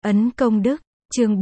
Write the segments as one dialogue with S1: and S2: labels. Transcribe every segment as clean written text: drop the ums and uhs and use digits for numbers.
S1: Ấn công đức, chương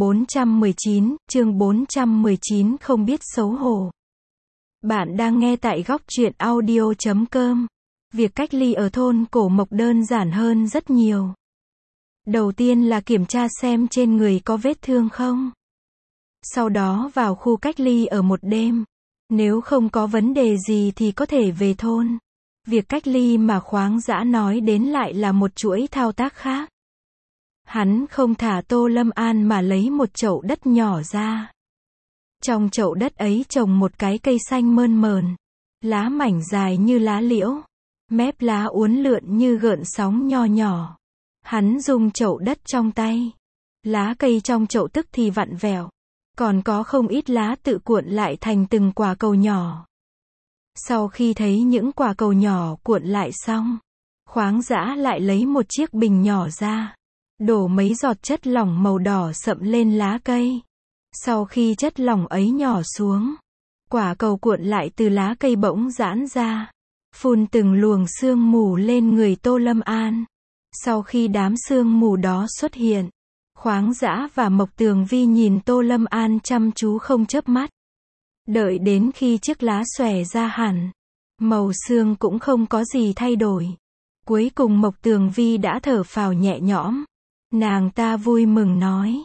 S1: 419 không biết xấu hổ. Bạn đang nghe tại góc truyện audio.com. Việc cách ly ở thôn Cổ Mộc đơn giản hơn rất nhiều. Đầu tiên là kiểm tra xem trên người có vết thương không. Sau đó vào khu cách ly ở một đêm. Nếu không có vấn đề gì thì có thể về thôn. Việc cách ly mà Khoáng Dã nói đến lại là một chuỗi thao tác khác. Hắn không thả Tô Lâm An mà lấy một chậu đất nhỏ ra. Trong chậu đất ấy trồng một cái cây xanh mơn mởn. Lá mảnh dài như lá liễu. Mép lá uốn lượn như gợn sóng nho nhỏ. Hắn dùng chậu đất trong tay. Lá cây trong chậu tức thì vặn vẹo. Còn có không ít lá tự cuộn lại thành từng quả cầu nhỏ. Sau khi thấy những quả cầu nhỏ cuộn lại xong, Khoáng Dã lại lấy một chiếc bình nhỏ ra. Đổ mấy giọt chất lỏng màu đỏ sậm lên lá cây. Sau khi chất lỏng ấy nhỏ xuống, quả cầu cuộn lại từ lá cây bỗng giãn ra. Phun từng luồng sương mù lên người Tô Lâm An. Sau khi đám sương mù đó xuất hiện, Khoáng Dã và Mộc Tường Vi nhìn Tô Lâm An chăm chú không chớp mắt. Đợi đến khi chiếc lá xòe ra hẳn, màu sương cũng không có gì thay đổi. Cuối cùng Mộc Tường Vi đã thở phào nhẹ nhõm. Nàng ta vui mừng nói.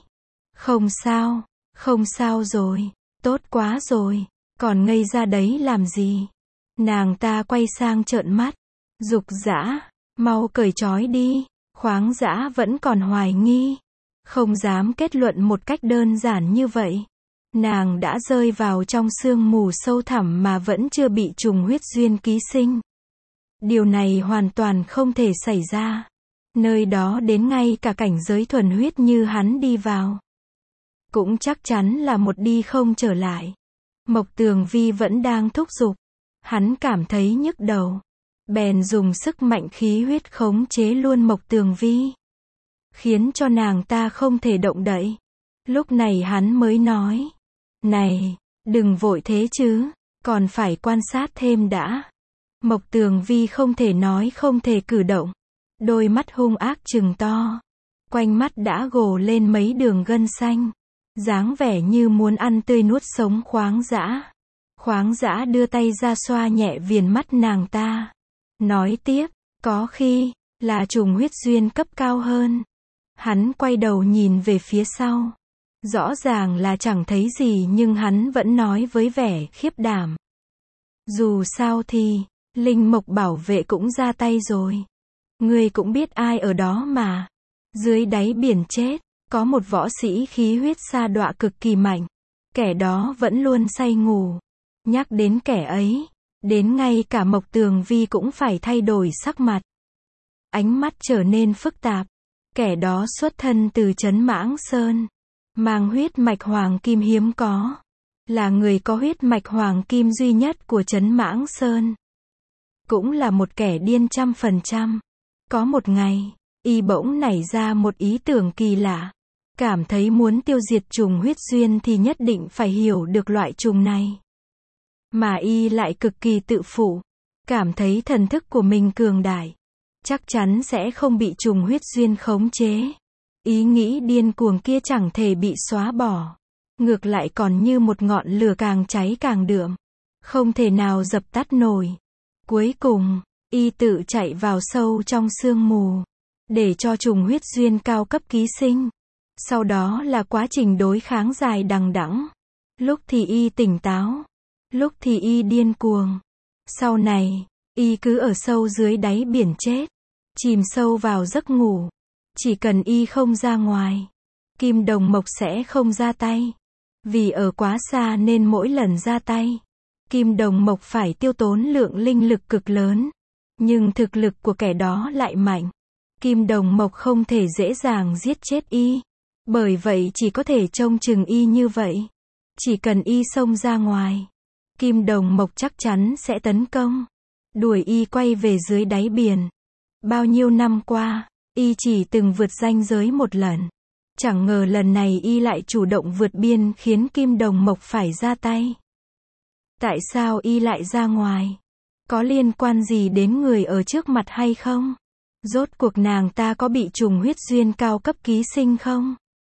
S1: Không sao rồi, tốt quá rồi, còn ngây ra đấy làm gì? Nàng ta quay sang trợn mắt. Dục Dã, mau cởi trói đi. Khoáng Dã vẫn còn hoài nghi. Không dám kết luận một cách đơn giản như vậy. Nàng đã rơi vào trong sương mù sâu thẳm mà vẫn chưa bị trùng huyết duyên ký sinh. Điều này hoàn toàn không thể xảy ra. Nơi đó đến ngay cả cảnh giới thuần huyết như hắn đi vào cũng chắc chắn là một đi không trở lại. Mộc Tường Vi vẫn đang thúc giục. Hắn cảm thấy nhức đầu. Bèn dùng sức mạnh khí huyết khống chế luôn Mộc Tường Vi. Khiến cho nàng ta không thể động đậy. Lúc này hắn mới nói. Này, đừng vội thế chứ. Còn phải quan sát thêm đã. Mộc Tường Vi không thể nói không thể cử động. Đôi mắt hung ác trừng to. Quanh mắt đã gồ lên mấy đường gân xanh. Dáng vẻ như muốn ăn tươi nuốt sống Khoáng Dã. Khoáng Dã đưa tay ra xoa nhẹ viền mắt nàng ta. Nói tiếp, có khi là trùng huyết duyên cấp cao hơn. Hắn quay đầu nhìn về phía sau. Rõ ràng là chẳng thấy gì nhưng hắn vẫn nói với vẻ khiếp đảm. Dù sao thì, Linh Mộc bảo vệ cũng ra tay rồi. Ngươi cũng biết ai ở đó mà. Dưới đáy biển chết, có một võ sĩ khí huyết sa đọa cực kỳ mạnh. Kẻ đó vẫn luôn say ngủ. Nhắc đến kẻ ấy, đến ngay cả Mộc Tường Vi cũng phải thay đổi sắc mặt. Ánh mắt trở nên phức tạp. Kẻ đó xuất thân từ trấn Mãng Sơn. Mang huyết mạch hoàng kim hiếm có. Là người có huyết mạch hoàng kim duy nhất của trấn Mãng Sơn. Cũng là một kẻ điên 100%. Có một ngày, y bỗng nảy ra một ý tưởng kỳ lạ. Cảm thấy muốn tiêu diệt trùng huyết duyên thì nhất định phải hiểu được loại trùng này. Mà y lại cực kỳ tự phụ. Cảm thấy thần thức của mình cường đại. Chắc chắn sẽ không bị trùng huyết duyên khống chế. Ý nghĩ điên cuồng kia chẳng thể bị xóa bỏ. Ngược lại còn như một ngọn lửa càng cháy càng đượm. Không thể nào dập tắt nổi. Cuối cùng, y tự chạy vào sâu trong sương mù. Để cho trùng huyết duyên cao cấp ký sinh. Sau đó là quá trình đối kháng dài đằng đẵng. Lúc thì y tỉnh táo. Lúc thì y điên cuồng. Sau này, y cứ ở sâu dưới đáy biển chết. Chìm sâu vào giấc ngủ. Chỉ cần y không ra ngoài, Kim Đồng Mộc sẽ không ra tay. Vì ở quá xa nên mỗi lần ra tay, Kim Đồng Mộc phải tiêu tốn lượng linh lực cực lớn. Nhưng thực lực của kẻ đó lại mạnh. Kim Đồng Mộc không thể dễ dàng giết chết y. Bởi vậy chỉ có thể trông chừng y như vậy. Chỉ cần y xông ra ngoài, Kim Đồng Mộc chắc chắn sẽ tấn công. Đuổi y quay về dưới đáy biển. Bao nhiêu năm qua, y chỉ từng vượt ranh giới một lần. Chẳng ngờ lần này y lại chủ động vượt biên khiến Kim Đồng Mộc phải ra tay. Tại sao y lại ra ngoài? Có liên quan gì đến người ở trước mặt hay không? Rốt cuộc nàng ta có bị trùng huyết duyên cao cấp ký sinh không?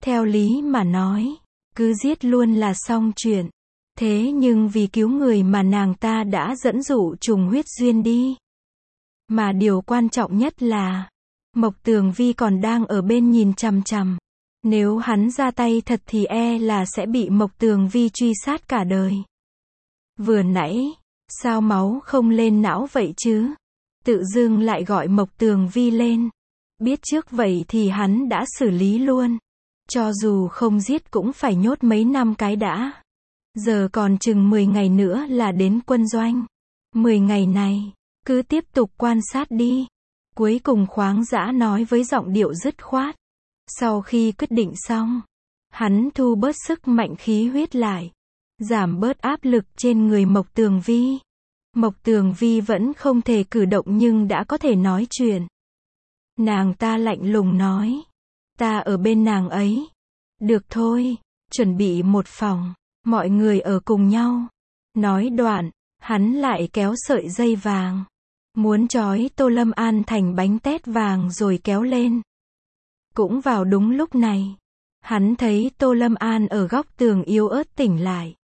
S1: Theo lý mà nói, cứ giết luôn là xong chuyện. Thế nhưng vì cứu người mà nàng ta đã dẫn dụ trùng huyết duyên đi. Mà điều quan trọng nhất là, Mộc Tường Vi còn đang ở bên nhìn chằm chằm. Nếu hắn ra tay thật thì e là sẽ bị Mộc Tường Vi truy sát cả đời. Vừa nãy, sao máu không lên não vậy chứ? Tự dưng lại gọi Mộc Tường Vi lên. Biết trước vậy thì hắn đã xử lý luôn. Cho dù không giết cũng phải nhốt mấy năm cái đã. Giờ còn chừng 10 ngày nữa là đến quân doanh. 10 ngày này, cứ tiếp tục quan sát đi. Cuối cùng Khoáng Dã nói với giọng điệu dứt khoát. Sau khi quyết định xong, hắn thu bớt sức mạnh khí huyết lại. Giảm bớt áp lực trên người Mộc Tường Vi. Mộc Tường Vi vẫn không thể cử động nhưng đã có thể nói chuyện. Nàng ta lạnh lùng nói. Ta ở bên nàng ấy. Được thôi, chuẩn bị một phòng. Mọi người ở cùng nhau. Nói đoạn, hắn lại kéo sợi dây vàng. Muốn trói Tô Lâm An thành bánh tét vàng rồi kéo lên. Cũng vào đúng lúc này, hắn thấy Tô Lâm An ở góc tường yếu ớt tỉnh lại.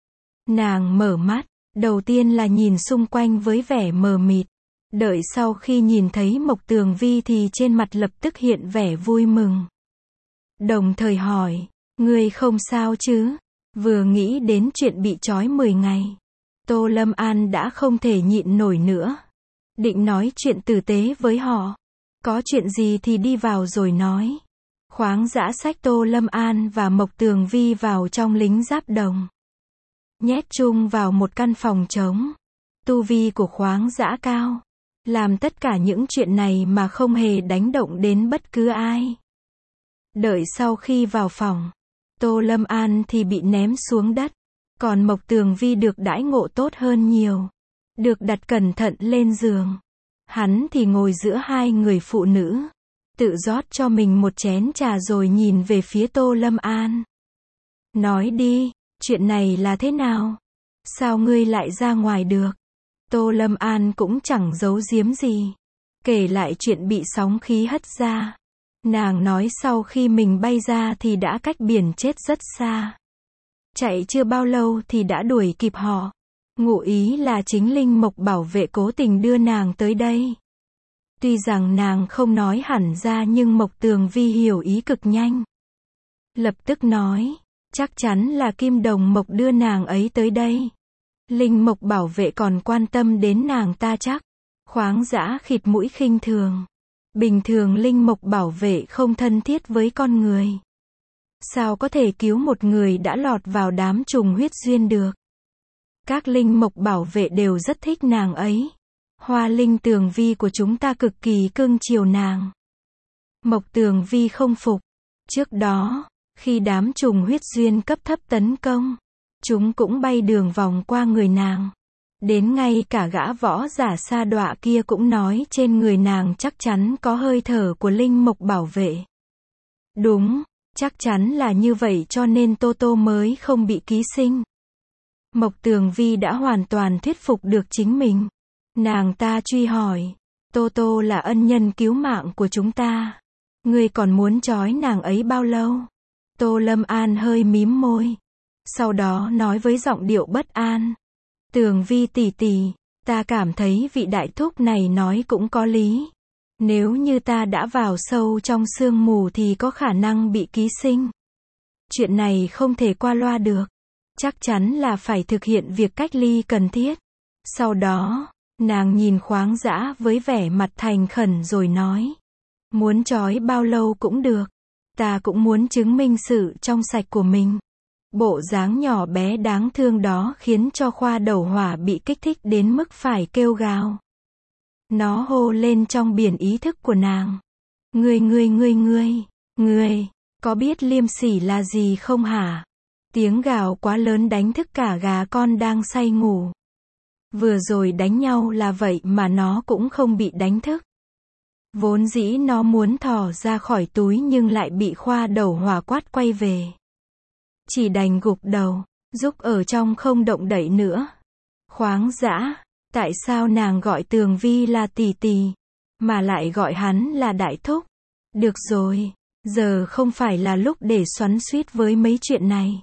S1: Nàng mở mắt, đầu tiên là nhìn xung quanh với vẻ mờ mịt. Đợi sau khi nhìn thấy Mộc Tường Vi thì trên mặt lập tức hiện vẻ vui mừng. Đồng thời hỏi, ngươi không sao chứ? Vừa nghĩ đến chuyện bị trói 10 ngày, Tô Lâm An đã không thể nhịn nổi nữa. Định nói chuyện tử tế với họ. Có chuyện gì thì đi vào rồi nói. Khoáng Dã xách Tô Lâm An và Mộc Tường Vi vào trong lính giáp đồng. Nhét chung vào một căn phòng trống. Tu vi của Khoáng Dã cao. Làm tất cả những chuyện này mà không hề đánh động đến bất cứ ai. Đợi sau khi vào phòng, Tô Lâm An thì bị ném xuống đất. Còn Mộc Tường Vi được đãi ngộ tốt hơn nhiều. Được đặt cẩn thận lên giường. Hắn thì ngồi giữa hai người phụ nữ. Tự rót cho mình một chén trà rồi nhìn về phía Tô Lâm An. Nói đi, chuyện này là thế nào? Sao ngươi lại ra ngoài được? Tô Lâm An cũng chẳng giấu giếm gì. Kể lại chuyện bị sóng khí hất ra. Nàng nói sau khi mình bay ra thì đã cách biển chết rất xa. Chạy chưa bao lâu thì đã đuổi kịp họ. Ngụ ý là chính Linh Mộc Bảo Vệ cố tình đưa nàng tới đây. Tuy rằng nàng không nói hẳn ra nhưng Mộc Tường Vi hiểu ý cực nhanh. Lập tức nói, chắc chắn là Kim Đồng Mộc đưa nàng ấy tới đây. Linh Mộc Bảo Vệ còn quan tâm đến nàng ta chắc. Khoáng Dã khịt mũi khinh thường. Bình thường Linh Mộc Bảo Vệ không thân thiết với con người. Sao có thể cứu một người đã lọt vào đám trùng huyết duyên được? Các Linh Mộc Bảo Vệ đều rất thích nàng ấy. Hoa Linh Tường Vi của chúng ta cực kỳ cưng chiều nàng. Mộc Tường Vi không phục. Trước đó, khi đám trùng huyết duyên cấp thấp tấn công, chúng cũng bay đường vòng qua người nàng. Đến ngay cả gã võ giả sa đọa kia cũng nói trên người nàng chắc chắn có hơi thở của Linh Mộc Bảo Vệ. Đúng, chắc chắn là như vậy cho nên Tô Tô mới không bị ký sinh. Mộc Tường Vi đã hoàn toàn thuyết phục được chính mình. Nàng ta truy hỏi, Tô Tô là ân nhân cứu mạng của chúng ta. Ngươi còn muốn trói nàng ấy bao lâu? Tô Lâm An hơi mím môi. Sau đó nói với giọng điệu bất an. Tường Vi tỷ tỷ, ta cảm thấy vị đại thúc này nói cũng có lý. Nếu như ta đã vào sâu trong sương mù thì có khả năng bị ký sinh. Chuyện này không thể qua loa được. Chắc chắn là phải thực hiện việc cách ly cần thiết. Sau đó, nàng nhìn Khoáng Dã với vẻ mặt thành khẩn rồi nói. Muốn trói bao lâu cũng được. Ta cũng muốn chứng minh sự trong sạch của mình. Bộ dáng nhỏ bé đáng thương đó khiến cho Khoa Đầu Hỏa bị kích thích đến mức phải kêu gào. Nó hô lên trong biển ý thức của nàng. Ngươi, có biết liêm sỉ là gì không hả? Tiếng gào quá lớn đánh thức cả gà con đang say ngủ. Vừa rồi đánh nhau là vậy mà nó cũng không bị đánh thức. Vốn dĩ nó muốn thò ra khỏi túi nhưng lại bị Khoa Đầu Hỏa quát quay về. Chỉ đành gục đầu, giúp ở trong không động đậy nữa. Khoáng Dã, tại sao nàng gọi Tường Vi là tỷ tỷ, mà lại gọi hắn là đại thúc? Được rồi, Giờ không phải là lúc để xoắn xuýt với mấy chuyện này.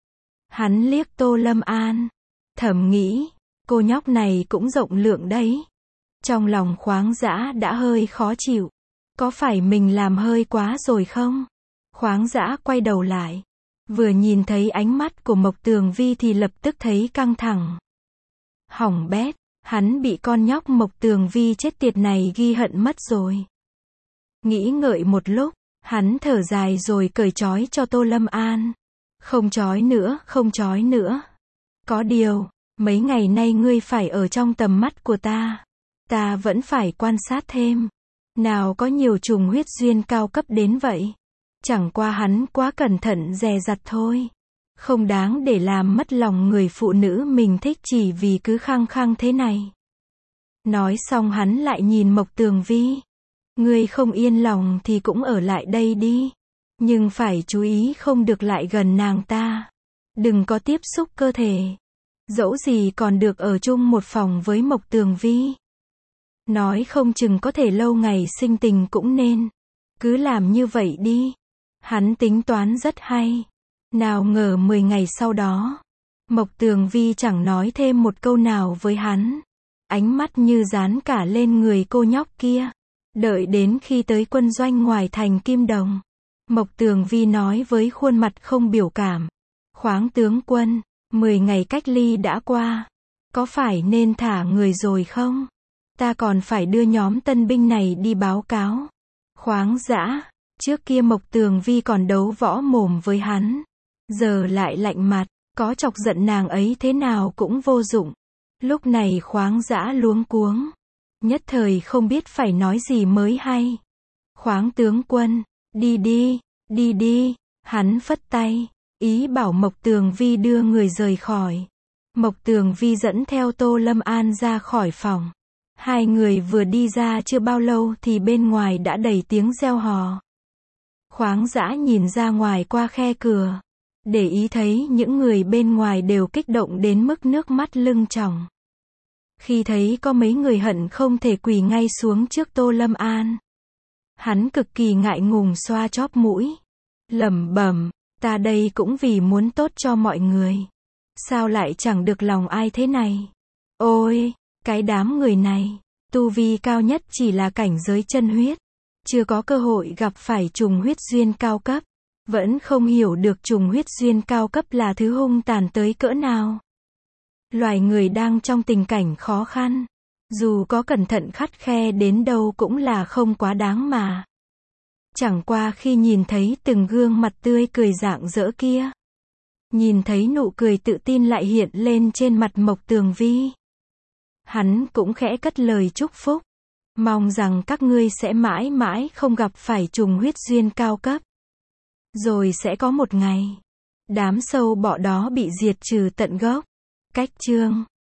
S1: Hắn liếc Tô Lâm An, thầm nghĩ, cô nhóc này cũng rộng lượng đấy. Trong lòng Khoáng Dã đã hơi khó chịu. Có phải mình làm hơi quá rồi không? Khoáng Dã quay đầu lại. Vừa nhìn thấy ánh mắt của Mộc Tường Vi thì lập tức thấy căng thẳng. Hỏng bét, hắn bị con nhóc Mộc Tường Vi chết tiệt này ghi hận mất rồi. Nghĩ ngợi một lúc, hắn thở dài rồi cởi trói cho Tô Lâm An. Không trói nữa, không trói nữa. Có điều, mấy ngày nay ngươi phải ở trong tầm mắt của ta. Ta vẫn phải quan sát thêm. Nào có nhiều trùng huyết duyên cao cấp đến vậy. Chẳng qua hắn quá cẩn thận dè dặt thôi. Không đáng để làm mất lòng người phụ nữ mình thích chỉ vì cứ khăng khăng thế này. Nói xong hắn lại nhìn Mộc Tường Vi. Ngươi không yên lòng thì cũng ở lại đây đi. Nhưng phải chú ý không được lại gần nàng ta. Đừng có tiếp xúc cơ thể. Dẫu gì còn được ở chung một phòng với Mộc Tường Vi. Nói không chừng có thể lâu ngày sinh tình cũng nên. Cứ làm như vậy đi. Hắn tính toán rất hay. Nào ngờ 10 ngày sau đó, Mộc Tường Vi chẳng nói thêm một câu nào với hắn. Ánh mắt như dán cả lên người cô nhóc kia. Đợi đến khi tới quân doanh ngoài thành Kim Đồng, Mộc Tường Vi nói với khuôn mặt không biểu cảm. Khoáng tướng quân, 10 ngày cách ly đã qua. Có phải nên thả người rồi không? Ta còn phải đưa nhóm tân binh này đi báo cáo. Khoáng Dã, trước kia Mộc Tường Vi còn đấu võ mồm với hắn. Giờ lại lạnh mặt, có chọc giận nàng ấy thế nào cũng vô dụng. Lúc này Khoáng Dã luống cuống. Nhất thời không biết phải nói gì mới hay. Khoáng tướng quân, đi đi, đi đi. Hắn phất tay, ý bảo Mộc Tường Vi đưa người rời khỏi. Mộc Tường Vi dẫn theo Tô Lâm An ra khỏi phòng. Hai người vừa đi ra chưa bao lâu thì bên ngoài đã đầy tiếng reo hò. Khoáng Dã nhìn ra ngoài qua khe cửa. Để ý thấy những người bên ngoài đều kích động đến mức nước mắt lưng tròng. Khi thấy có mấy người hận không thể quỳ ngay xuống trước Tô Lâm An. Hắn cực kỳ ngại ngùng xoa chóp mũi. Lẩm bẩm, ta đây cũng vì muốn tốt cho mọi người. Sao lại chẳng được lòng ai thế này? Ôi, cái đám người này, tu vi cao nhất chỉ là cảnh giới chân huyết. Chưa có cơ hội gặp phải trùng huyết duyên cao cấp. Vẫn không hiểu được trùng huyết duyên cao cấp là thứ hung tàn tới cỡ nào. Loài người đang trong tình cảnh khó khăn. Dù có cẩn thận khắt khe đến đâu cũng là không quá đáng mà. Chẳng qua khi nhìn thấy từng gương mặt tươi cười rạng rỡ kia. Nhìn thấy nụ cười tự tin lại hiện lên trên mặt Mộc Tường Vi. Hắn cũng khẽ cất lời chúc phúc. Mong rằng các ngươi sẽ mãi mãi không gặp phải trùng huyết duyên cao cấp. Rồi sẽ có một ngày, đám sâu bọ đó bị diệt trừ tận gốc. Cách chương